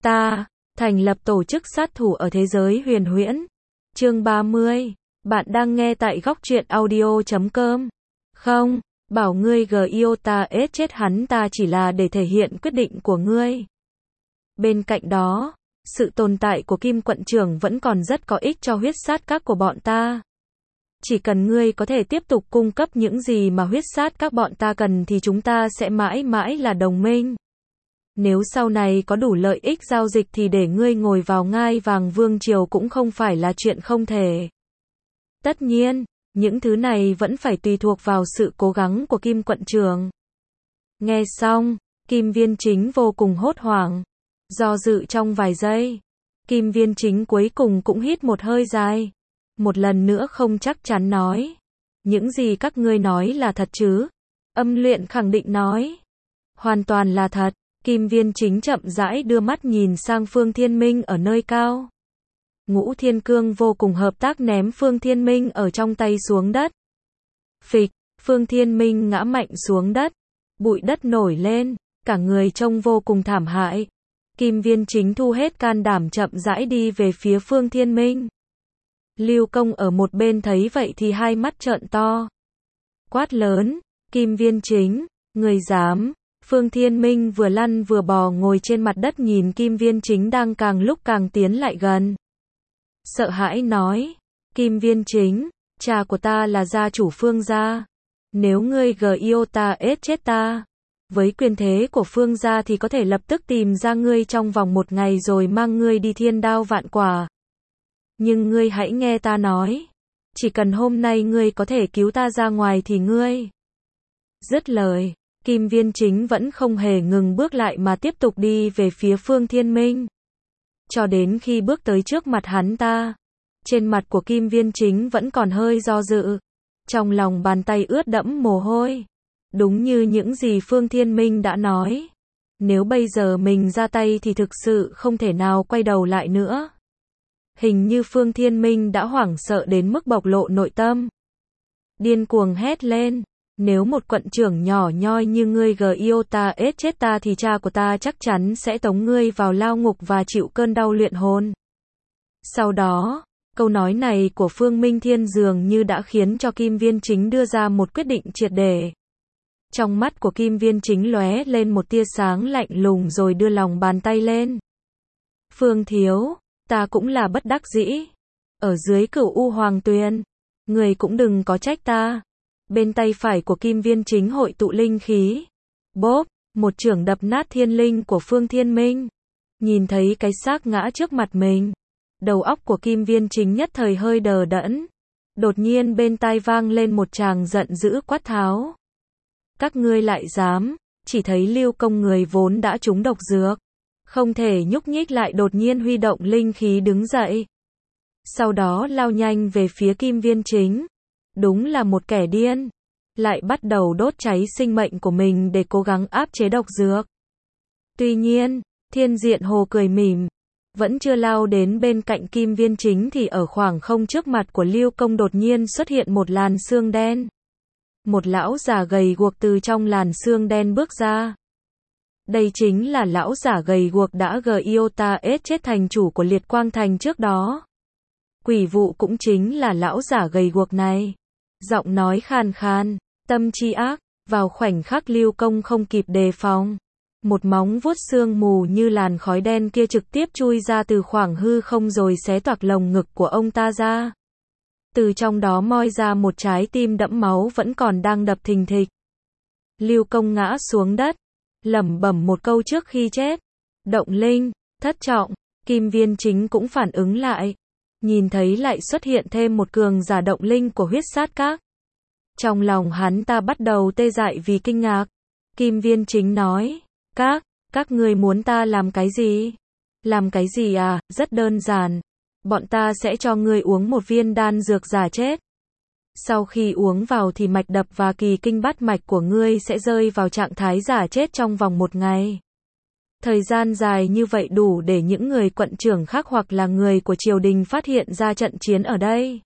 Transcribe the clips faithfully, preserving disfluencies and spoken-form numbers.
Ta, thành lập tổ chức sát thủ ở thế giới huyền huyễn. Chương ba mươi. Bạn đang nghe tại góc truyện audio chấm com. Không, bảo ngươi Giota ết chết hắn ta chỉ là để thể hiện quyết định của ngươi. Bên cạnh đó, sự tồn tại của Kim quận trưởng vẫn còn rất có ích cho huyết sát các của bọn ta. Chỉ cần ngươi có thể tiếp tục cung cấp những gì mà huyết sát các bọn ta cần thì chúng ta sẽ mãi mãi là đồng minh. Nếu sau này có đủ lợi ích giao dịch thì để ngươi ngồi vào ngai vàng vương triều cũng không phải là chuyện không thể. Tất nhiên, những thứ này vẫn phải tùy thuộc vào sự cố gắng của Kim quận trưởng. Nghe xong, Kim Viên Chính vô cùng hốt hoảng. Do dự trong vài giây, Kim Viên Chính cuối cùng cũng hít một hơi dài. Một lần nữa không chắc chắn nói. Những gì các ngươi nói là thật chứ? Âm Luyện khẳng định nói. Hoàn toàn là thật. Kim Viên Chính chậm rãi đưa mắt nhìn sang Phương Thiên Minh ở nơi cao. Ngũ Thiên Cương vô cùng hợp tác ném Phương Thiên Minh ở trong tay xuống đất. Phịch, Phương Thiên Minh ngã mạnh xuống đất. Bụi đất nổi lên, cả người trông vô cùng thảm hại. Kim Viên Chính thu hết can đảm chậm rãi đi về phía Phương Thiên Minh. Lưu Công ở một bên thấy vậy thì hai mắt trợn to. Quát lớn, Kim Viên Chính, người dám. Phương Thiên Minh vừa lăn vừa bò ngồi trên mặt đất nhìn Kim Viên Chính đang càng lúc càng tiến lại gần. Sợ hãi nói, Kim Viên Chính, cha của ta là gia chủ Phương gia. Nếu ngươi Giota ết chết ta, với quyền thế của Phương gia thì có thể lập tức tìm ra ngươi trong vòng một ngày rồi mang ngươi đi thiên đao vạn quả. Nhưng ngươi hãy nghe ta nói, chỉ cần hôm nay ngươi có thể cứu ta ra ngoài thì ngươi. Dứt lời, Kim Viên Chính vẫn không hề ngừng bước lại mà tiếp tục đi về phía Phương Thiên Minh. Cho đến khi bước tới trước mặt hắn ta, trên mặt của Kim Viên Chính vẫn còn hơi do dự. Trong lòng bàn tay ướt đẫm mồ hôi. Đúng như những gì Phương Thiên Minh đã nói. Nếu bây giờ mình ra tay thì thực sự không thể nào quay đầu lại nữa. Hình như Phương Thiên Minh đã hoảng sợ đến mức bộc lộ nội tâm. Điên cuồng hét lên. Nếu một quận trưởng nhỏ nhoi như ngươi Giota ết chết ta thì cha của ta chắc chắn sẽ tống ngươi vào lao ngục và chịu cơn đau luyện hồn. Sau đó, câu nói này của Phương Minh Thiên dường như đã khiến cho Kim Viên Chính đưa ra một quyết định triệt để. Trong mắt của Kim Viên Chính lóe lên một tia sáng lạnh lùng rồi đưa lòng bàn tay lên. Phương thiếu, ta cũng là bất đắc dĩ. Ở dưới Cửu U Hoàng Tuyền, người cũng đừng có trách ta. Bên tay phải của Kim Viên Chính hội tụ linh khí. Bốp, một chưởng đập nát thiên linh của Phương Thiên Minh. Nhìn thấy cái xác ngã trước mặt mình. Đầu óc của Kim Viên Chính nhất thời hơi đờ đẫn. Đột nhiên bên tai vang lên một tràng giận dữ quát tháo. Các ngươi lại dám, chỉ thấy Lưu Công người vốn đã trúng độc dược. Không thể nhúc nhích lại đột nhiên huy động linh khí đứng dậy. Sau đó lao nhanh về phía Kim Viên Chính. Đúng là một kẻ điên. Lại bắt đầu đốt cháy sinh mệnh của mình để cố gắng áp chế độc dược. Tuy nhiên, Thiên Diện Hồ cười mỉm. Vẫn chưa lao đến bên cạnh Kim Viên Chính thì ở khoảng không trước mặt của Lưu Công đột nhiên xuất hiện một làn sương đen. Một lão già gầy guộc từ trong làn sương đen bước ra. Đây chính là lão già gầy guộc đã Giota ết chết thành chủ của Liệt Quang Thành trước đó. Quỷ vụ cũng chính là lão già gầy guộc này. Giọng nói khàn khàn, tâm tri ác, vào khoảnh khắc Lưu Công không kịp đề phòng. Một móng vuốt sương mù như làn khói đen kia trực tiếp chui ra từ khoảng hư không rồi xé toạc lồng ngực của ông ta ra. Từ trong đó moi ra một trái tim đẫm máu vẫn còn đang đập thình thịch. Lưu Công ngã xuống đất, lẩm bẩm một câu trước khi chết. Động linh, thất trọng, Kim Viên Chính cũng phản ứng lại. Nhìn thấy lại xuất hiện thêm một cường giả động linh của huyết sát các. Trong lòng hắn ta bắt đầu tê dại vì kinh ngạc. Kim Viên Chính nói, các, các ngươi muốn ta làm cái gì? Làm cái gì à? Rất đơn giản. Bọn ta sẽ cho ngươi uống một viên đan dược giả chết. Sau khi uống vào thì mạch đập và kỳ kinh bát mạch của ngươi sẽ rơi vào trạng thái giả chết trong vòng một ngày. Thời gian dài như vậy đủ để những người quận trưởng khác hoặc là người của triều đình phát hiện ra trận chiến ở đây.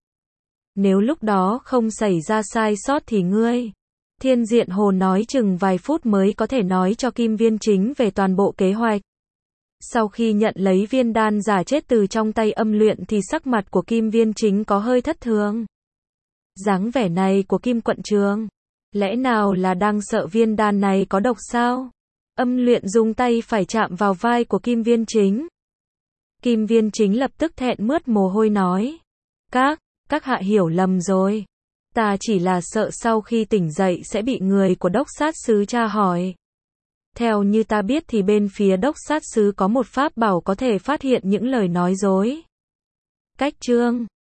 Nếu lúc đó không xảy ra sai sót thì ngươi. Thiên Diện Hồ nói chừng vài phút mới có thể nói cho Kim Viên Chính về toàn bộ kế hoạch. Sau khi nhận lấy viên đan giả chết từ trong tay Âm Luyện thì sắc mặt của Kim Viên Chính có hơi thất thường. Dáng vẻ này của Kim Quận Trường, lẽ nào là đang sợ viên đan này có độc sao? Âm Luyện dùng tay phải chạm vào vai của Kim Viên Chính. Kim Viên Chính lập tức thẹn mướt mồ hôi nói. Các, các hạ hiểu lầm rồi. Ta chỉ là sợ sau khi tỉnh dậy sẽ bị người của đốc sát sứ tra hỏi. Theo như ta biết thì bên phía đốc sát sứ có một pháp bảo có thể phát hiện những lời nói dối. Cách chương